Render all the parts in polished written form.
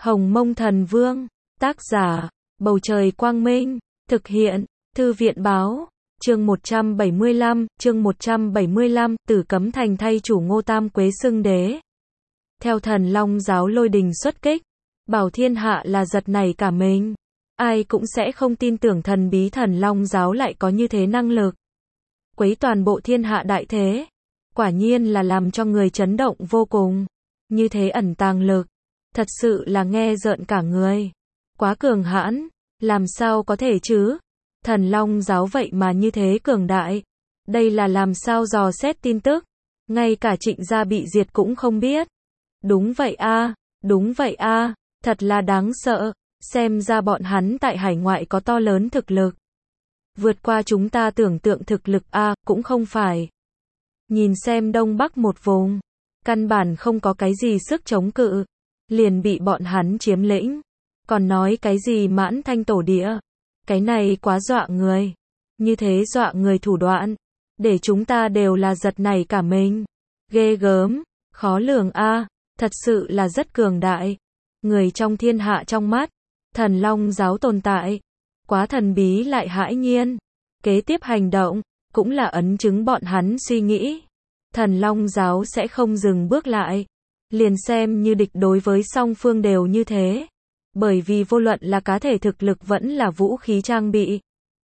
Hồng Mông Thần Vương, tác giả, Bầu Trời Quang Minh, thực hiện, Thư viện Báo, chương 175, Tử Cấm Thành thay chủ Ngô Tam Quế xưng đế. Theo Thần Long giáo lôi đình xuất kích, bảo thiên hạ là giật nảy cả mình. Ai cũng sẽ không tin tưởng thần bí Thần Long giáo lại có như thế năng lực. Quấy toàn bộ thiên hạ đại thế. Quả nhiên là làm cho người chấn động vô cùng. Như thế ẩn tàng lực. Thật sự là nghe rợn cả người. Quá cường hãn. Làm sao có thể chứ? Thần Long giáo vậy mà như thế cường đại. Đây là làm sao dò xét tin tức. Ngay cả Trịnh gia bị diệt cũng không biết. Đúng vậy a, đúng vậy a, thật là đáng sợ. Xem ra bọn hắn tại hải ngoại có to lớn thực lực. Vượt qua chúng ta tưởng tượng thực lực a, cũng không phải. Nhìn xem Đông Bắc một vùng, căn bản không có cái gì sức chống cự, liền bị bọn hắn chiếm lĩnh. Còn nói cái gì Mãn Thanh tổ địa, cái này quá dọa người. Như thế dọa người thủ đoạn, để chúng ta đều là giật nảy cả mình. Ghê gớm, khó lường a, thật sự là rất cường đại. Người trong thiên hạ trong mắt, Thần Long giáo tồn tại, quá thần bí lại hãi nhiên. Kế tiếp hành động, cũng là ấn chứng bọn hắn suy nghĩ. Thần Long giáo sẽ không dừng bước lại. Liền xem như địch đối với song phương đều như thế. Bởi vì vô luận là cá thể thực lực vẫn là vũ khí trang bị,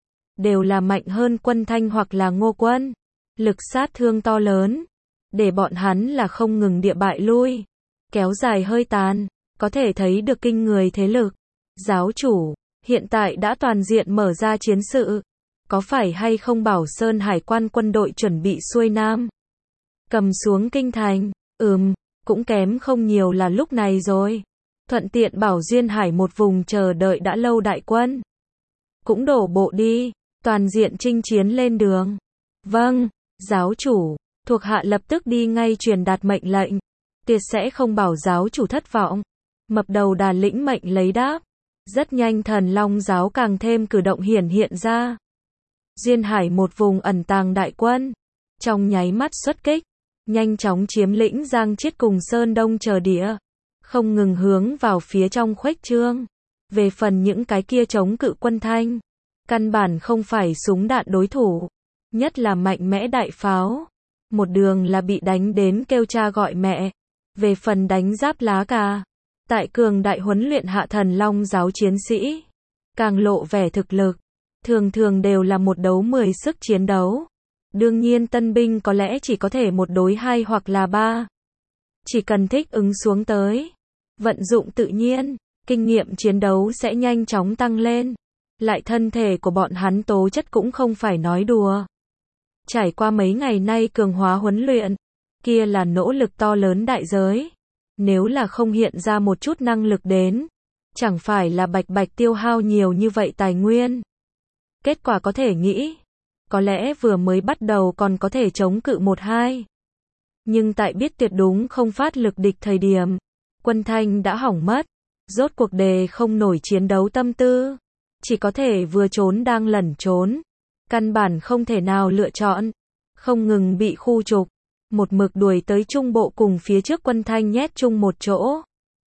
đều là mạnh hơn Quân Thanh hoặc là Ngô Quân. Lực sát thương to lớn, để bọn hắn là không ngừng địa bại lui. Kéo dài hơi tàn, có thể thấy được kinh người thế lực. Giáo chủ, hiện tại đã toàn diện mở ra chiến sự. Có phải hay không Bảo Sơn Hải quan quân đội chuẩn bị xuôi nam? Cầm xuống kinh thành, cũng kém không nhiều là lúc này rồi. Thuận tiện bảo Duyên Hải một vùng chờ đợi đã lâu đại quân. Cũng đổ bộ đi, toàn diện chinh chiến lên đường. Vâng, giáo chủ, thuộc hạ lập tức đi ngay truyền đạt mệnh lệnh. Tuyệt sẽ không bảo giáo chủ thất vọng. Mập đầu đà lĩnh mệnh lấy đáp. Rất nhanh Thần Long giáo càng thêm cử động hiện ra. Duyên Hải một vùng ẩn tàng đại quân. Trong nháy mắt xuất kích. Nhanh chóng chiếm lĩnh Giang Chiết cùng Sơn Đông chờ địa. Không ngừng hướng vào phía trong khuếch trương. Về phần những cái kia chống cự Quân Thanh, căn bản không phải súng đạn đối thủ. Nhất là mạnh mẽ đại pháo. Một đường là bị đánh đến kêu cha gọi mẹ. Về phần đánh giáp lá cà, tại cường đại huấn luyện hạ Thần Long giáo chiến sĩ, càng lộ vẻ thực lực. Thường thường đều là một đấu 10 sức chiến đấu. Đương nhiên tân binh có lẽ chỉ có thể một đối 2 hoặc là 3. Chỉ cần thích ứng xuống tới, vận dụng tự nhiên, kinh nghiệm chiến đấu sẽ nhanh chóng tăng lên. Lại thân thể của bọn hắn tố chất cũng không phải nói đùa. Trải qua mấy ngày nay cường hóa huấn luyện, kia là nỗ lực to lớn đại giới. Nếu là không hiện ra một chút năng lực đến, chẳng phải là bạch tiêu hao nhiều như vậy tài nguyên. Kết quả có thể nghĩ, có lẽ vừa mới bắt đầu còn có thể chống cự 1-2. Nhưng tại biết tuyệt đúng không phát lực địch thời điểm, Quân Thanh đã hỏng mất. Rốt cuộc đề không nổi chiến đấu tâm tư. Chỉ có thể vừa trốn đang lẩn trốn. Căn bản không thể nào lựa chọn. Không ngừng bị khu trục. Một mực đuổi tới trung bộ cùng phía trước Quân Thanh nhét chung một chỗ.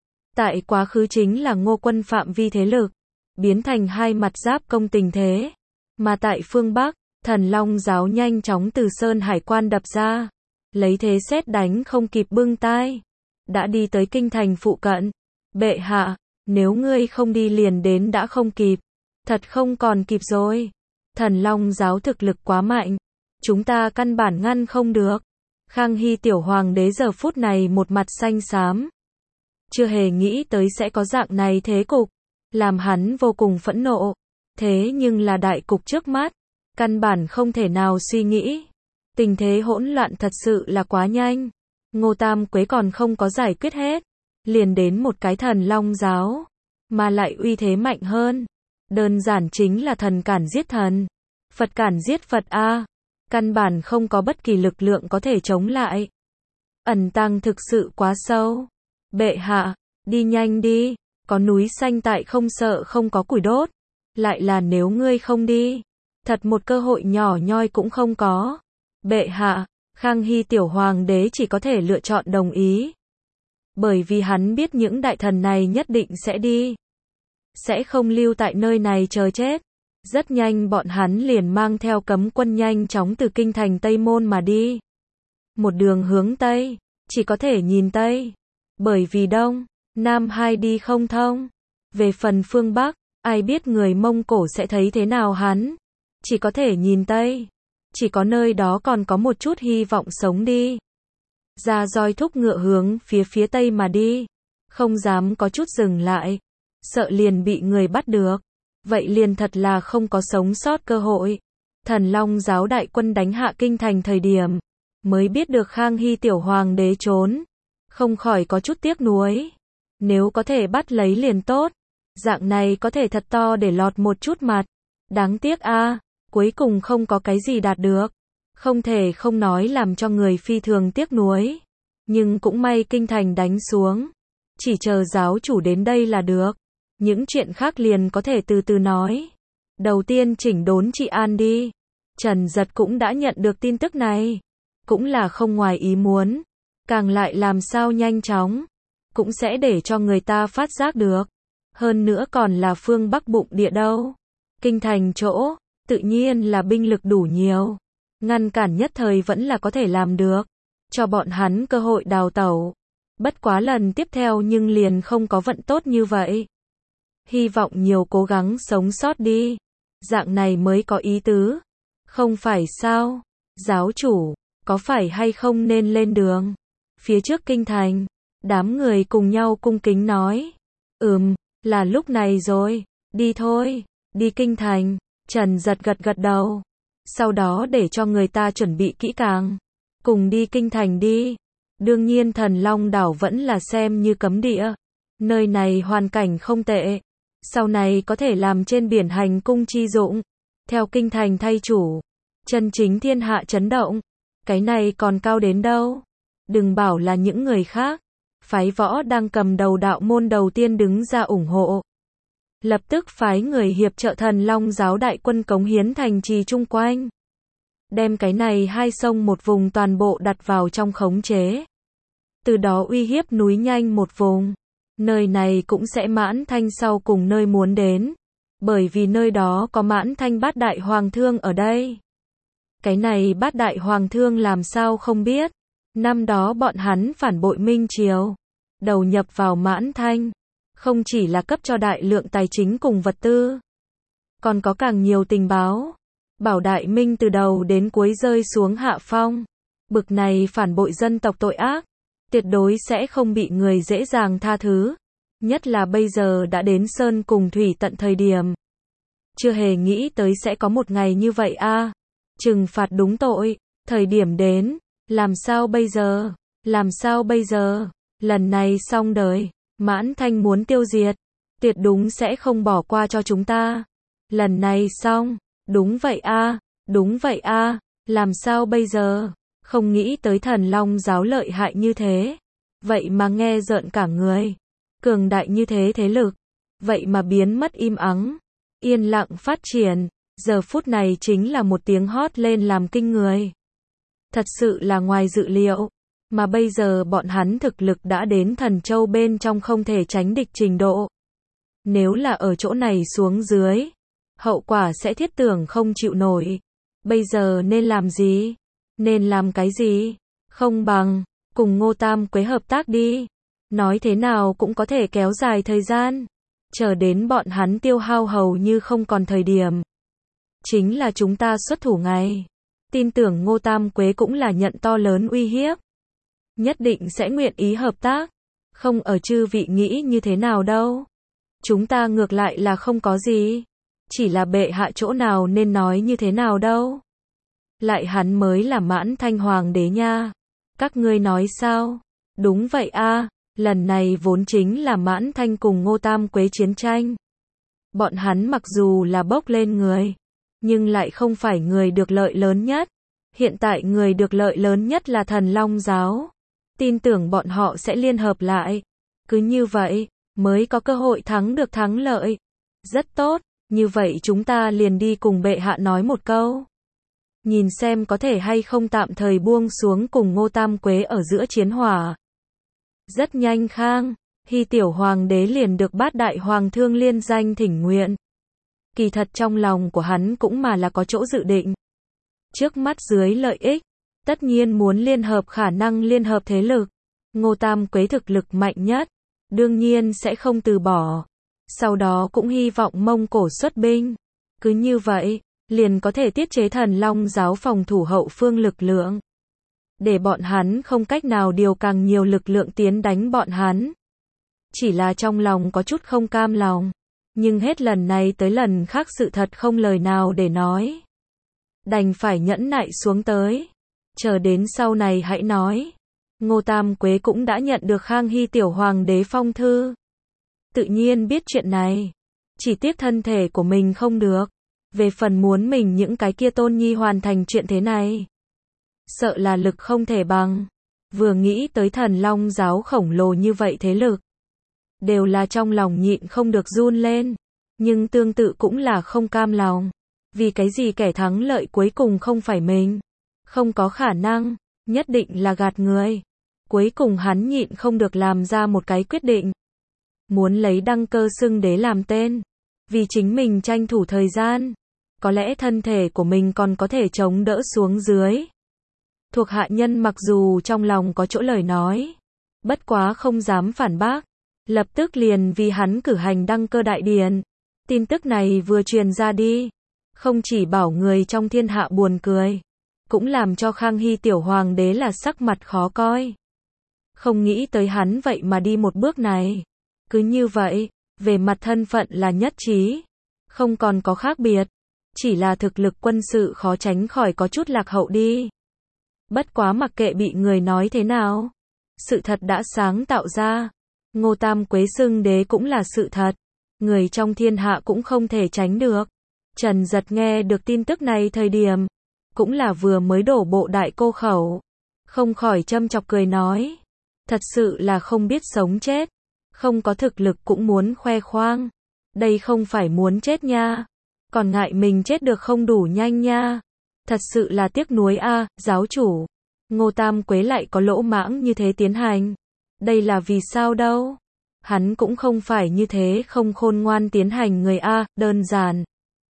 Tại quá khứ chính là Ngô Quân phạm vi thế lực. Biến thành hai mặt giáp công tình thế. Mà tại phương Bắc, Thần Long giáo nhanh chóng từ Sơn Hải quan đập ra. Lấy thế sét đánh không kịp bưng tai. Đã đi tới kinh thành phụ cận. Bệ hạ, nếu ngươi không đi liền đến đã không kịp. Thật không còn kịp rồi. Thần Long giáo thực lực quá mạnh. Chúng ta căn bản ngăn không được. Khang Hy tiểu hoàng đế giờ phút này một mặt xanh xám. Chưa hề nghĩ tới sẽ có dạng này thế cục. Làm hắn vô cùng phẫn nộ. Thế nhưng là đại cục trước mắt. Căn bản không thể nào suy nghĩ. Tình thế hỗn loạn thật sự là quá nhanh. Ngô Tam Quế còn không có giải quyết hết. Liền đến một cái Thần Long giáo. Mà lại uy thế mạnh hơn. Đơn giản chính là thần cản giết thần. Phật cản giết Phật a. Căn bản không có bất kỳ lực lượng có thể chống lại. Ẩn tàng thực sự quá sâu. Bệ hạ, đi nhanh đi. Có núi xanh tại không sợ không có củi đốt. Lại là nếu ngươi không đi, thật một cơ hội nhỏ nhoi cũng không có. Bệ hạ, Khang Hy tiểu hoàng đế chỉ có thể lựa chọn đồng ý. Bởi vì hắn biết những đại thần này nhất định sẽ đi. Sẽ không lưu tại nơi này chờ chết. Rất nhanh bọn hắn liền mang theo cấm quân nhanh chóng từ kinh thành Tây Môn mà đi. Một đường hướng Tây, chỉ có thể nhìn Tây. Bởi vì Đông, Nam hai đi không thông. Về phần phương Bắc, ai biết người Mông Cổ sẽ thấy thế nào hắn. Chỉ có thể nhìn Tây. Chỉ có nơi đó còn có một chút hy vọng sống đi. Ra roi thúc ngựa hướng phía Tây mà đi. Không dám có chút dừng lại. Sợ liền bị người bắt được. Vậy liền thật là không có sống sót cơ hội. Thần Long giáo đại quân đánh hạ kinh thành thời điểm. Mới biết được Khang Hy tiểu hoàng đế trốn. Không khỏi có chút tiếc nuối. Nếu có thể bắt lấy liền tốt. Dạng này có thể thật to để lọt một chút mặt. Đáng tiếc a, cuối cùng không có cái gì đạt được. Không thể không nói làm cho người phi thường tiếc nuối. Nhưng cũng may kinh thành đánh xuống. Chỉ chờ giáo chủ đến đây là được. Những chuyện khác liền có thể từ từ nói. Đầu tiên chỉnh đốn trị an đi. Trần Giật cũng đã nhận được tin tức này. Cũng là không ngoài ý muốn. Càng lại làm sao nhanh chóng. Cũng sẽ để cho người ta phát giác được. Hơn nữa còn là phương Bắc bụng địa đâu. Kinh thành chỗ, tự nhiên là binh lực đủ nhiều. Ngăn cản nhất thời vẫn là có thể làm được. Cho bọn hắn cơ hội đào tẩu. Bất quá lần tiếp theo nhưng liền không có vận tốt như vậy. Hy vọng nhiều cố gắng sống sót đi. Dạng này mới có ý tứ. Không phải sao? Giáo chủ, có phải hay không nên lên đường? Phía trước kinh thành, đám người cùng nhau cung kính nói. Là lúc này rồi, đi thôi, đi kinh thành. Trần Giật gật đầu. Sau đó để cho người ta chuẩn bị kỹ càng. Cùng đi kinh thành đi. Đương nhiên Thần Long đảo vẫn là xem như cấm địa. Nơi này hoàn cảnh không tệ. Sau này có thể làm trên biển hành cung chi dụng. Theo kinh thành thay chủ. Chân chính thiên hạ chấn động. Cái này còn cao đến đâu. Đừng bảo là những người khác. Phái Võ đang cầm đầu đạo môn đầu tiên đứng ra ủng hộ. Lập tức phái người hiệp trợ Thần Long giáo đại quân cống hiến thành trì chung quanh. Đem cái này hai sông một vùng toàn bộ đặt vào trong khống chế. Từ đó uy hiếp núi nhanh một vùng. Nơi này cũng sẽ Mãn Thanh sau cùng nơi muốn đến. Bởi vì nơi đó có Mãn Thanh bát đại hoàng thương ở đây. Cái này bát đại hoàng thương làm sao không biết. Năm đó bọn hắn phản bội Minh Triều. Đầu nhập vào Mãn Thanh. Không chỉ là cấp cho đại lượng tài chính cùng vật tư. Còn có càng nhiều tình báo. Bảo Đại Minh từ đầu đến cuối rơi xuống hạ phong. Bực này phản bội dân tộc tội ác. Tuyệt đối sẽ không bị người dễ dàng tha thứ. Nhất là bây giờ đã đến sơn cùng thủy tận thời điểm. Chưa hề nghĩ tới sẽ có một ngày như vậy a. Trừng phạt đúng tội. Thời điểm đến. Làm sao bây giờ? Làm sao bây giờ? Lần này xong đời. Mãn Thanh muốn tiêu diệt. Tuyệt đúng sẽ không bỏ qua cho chúng ta. Lần này xong. Đúng vậy a. Đúng vậy a. Làm sao bây giờ? Không nghĩ tới Thần Long giáo lợi hại như thế. Vậy mà nghe rợn cả người. Cường đại như thế thế lực. Vậy mà biến mất im ắng. Yên lặng phát triển. Giờ phút này chính là một tiếng hót lên làm kinh người. Thật sự là ngoài dự liệu. Mà bây giờ bọn hắn thực lực đã đến Thần Châu bên trong không thể tránh địch trình độ. Nếu là ở chỗ này xuống dưới. Hậu quả sẽ thiết tưởng không chịu nổi. Bây giờ nên làm gì? Nên làm cái gì? Không bằng cùng Ngô Tam Quế hợp tác đi. Nói thế nào cũng có thể kéo dài thời gian. Chờ đến bọn hắn tiêu hao hầu như không còn thời điểm. Chính là chúng ta xuất thủ ngay. Tin tưởng Ngô Tam Quế cũng là nhận to lớn uy hiếp. Nhất định sẽ nguyện ý hợp tác. Không ở chư vị nghĩ như thế nào đâu. Chúng ta ngược lại là không có gì. Chỉ là bệ hạ chỗ nào nên nói như thế nào đâu. Lại hắn mới là Mãn Thanh hoàng đế nha. Các ngươi nói sao? Đúng vậy a. Lần này vốn chính là Mãn Thanh cùng Ngô Tam Quế chiến tranh. Bọn hắn mặc dù là bốc lên người. Nhưng lại không phải người được lợi lớn nhất. Hiện tại người được lợi lớn nhất là Thần Long giáo. Tin tưởng bọn họ sẽ liên hợp lại. Cứ như vậy, mới có cơ hội thắng được thắng lợi. Rất tốt, như vậy chúng ta liền đi cùng bệ hạ nói một câu. Nhìn xem có thể hay không tạm thời buông xuống cùng Ngô Tam Quế ở giữa chiến hỏa. Rất nhanh Khang Hy tiểu hoàng đế liền được bát đại hoàng thương liên danh thỉnh nguyện. Kỳ thật trong lòng của hắn cũng mà là có chỗ dự định. Trước mắt dưới lợi ích, tất nhiên muốn liên hợp khả năng liên hợp thế lực. Ngô Tam Quế thực lực mạnh nhất, đương nhiên sẽ không từ bỏ. Sau đó cũng hy vọng Mông Cổ xuất binh. Cứ như vậy, liền có thể tiết chế Thần Long giáo phòng thủ hậu phương lực lượng. Để bọn hắn không cách nào điều càng nhiều lực lượng tiến đánh bọn hắn. Chỉ là trong lòng có chút không cam lòng. Nhưng hết lần này tới lần khác sự thật không lời nào để nói. Đành phải nhẫn nại xuống tới. Chờ đến sau này hãy nói. Ngô Tam Quế cũng đã nhận được Khang Hy tiểu hoàng đế phong thư. Tự nhiên biết chuyện này. Chỉ tiếc thân thể của mình không được. Về phần muốn mình những cái kia tôn nhi hoàn thành chuyện thế này. Sợ là lực không thể bằng. Vừa nghĩ tới Thần Long giáo khổng lồ như vậy thế lực. Đều là trong lòng nhịn không được run lên. Nhưng tương tự cũng là không cam lòng. Vì cái gì kẻ thắng lợi cuối cùng không phải mình. Không có khả năng, nhất định là gạt người. Cuối cùng hắn nhịn không được làm ra một cái quyết định. Muốn lấy Đăng Cơ xưng đế làm tên. Vì chính mình tranh thủ thời gian. Có lẽ thân thể của mình còn có thể chống đỡ xuống dưới. Thuộc hạ nhân mặc dù trong lòng có chỗ lời nói. Bất quá không dám phản bác. Lập tức liền vì hắn cử hành Đăng Cơ đại điển. Tin tức này vừa truyền ra đi. Không chỉ bảo người trong thiên hạ buồn cười. Cũng làm cho Khang Hy tiểu hoàng đế là sắc mặt khó coi. Không nghĩ tới hắn vậy mà đi một bước này. Cứ như vậy, về mặt thân phận là nhất trí. Không còn có khác biệt. Chỉ là thực lực quân sự khó tránh khỏi có chút lạc hậu đi. Bất quá mặc kệ bị người nói thế nào. Sự thật đã sáng tạo ra. Ngô Tam Quế xưng đế cũng là sự thật. Người trong thiên hạ cũng không thể tránh được. Trần Giật nghe được tin tức này thời điểm. Cũng là vừa mới đổ bộ đại cô khẩu. Không khỏi châm chọc cười nói. Thật sự là không biết sống chết. Không có thực lực cũng muốn khoe khoang. Đây không phải muốn chết nha. Còn ngại mình chết được không đủ nhanh nha. Thật sự là tiếc nuối a, giáo chủ. Ngô Tam Quế lại có lỗ mãng như thế tiến hành. Đây là vì sao đâu. Hắn cũng không phải như thế không khôn ngoan tiến hành người a, đơn giản.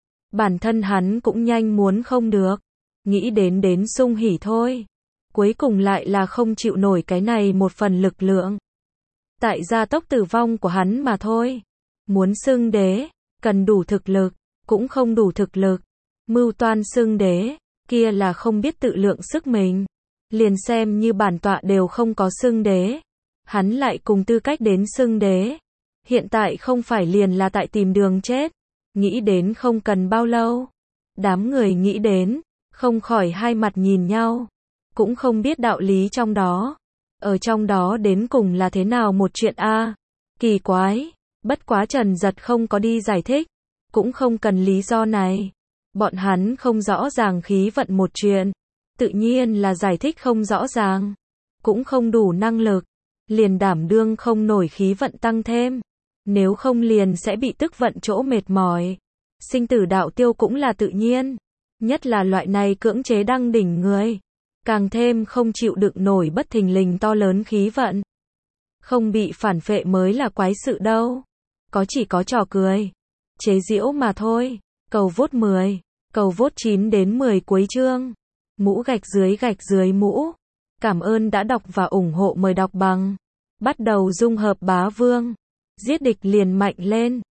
Bản thân hắn cũng nhanh muốn không được. Nghĩ đến sung hỉ thôi. Cuối cùng lại là không chịu nổi cái này một phần lực lượng. Tại gia tốc tử vong của hắn mà thôi. Muốn xưng đế, cần đủ thực lực, cũng không đủ thực lực. Mưu toan xưng đế, kia là không biết tự lượng sức mình. Liền xem như bản tọa đều không có xưng đế. Hắn lại cùng tư cách đến xưng đế. Hiện tại không phải liền là tại tìm đường chết. Nghĩ đến không cần bao lâu. Đám người nghĩ đến, không khỏi hai mặt nhìn nhau. Cũng không biết đạo lý trong đó. Ở trong đó đến cùng là thế nào một chuyện a? Kỳ quái. Bất quá Trần Giật không có đi giải thích. Cũng không cần lý do này. Bọn hắn không rõ ràng khí vận một chuyện. Tự nhiên là giải thích không rõ ràng. Cũng không đủ năng lực. Liền đảm đương không nổi khí vận tăng thêm. Nếu không liền sẽ bị tức vận chỗ mệt mỏi. Sinh tử đạo tiêu cũng là tự nhiên. Nhất là loại này cưỡng chế đăng đỉnh người. Càng thêm không chịu đựng nổi bất thình lình to lớn khí vận. Không bị phản phệ mới là quái sự đâu. Chỉ có trò cười. Chế giễu mà thôi. Cầu vote 10. Cầu vote 9 đến 10 cuối chương. Mũ gạch dưới mũ. Cảm ơn đã đọc và ủng hộ, mời đọc bằng. Bắt đầu dung hợp bá vương. Giết địch liền mạnh lên.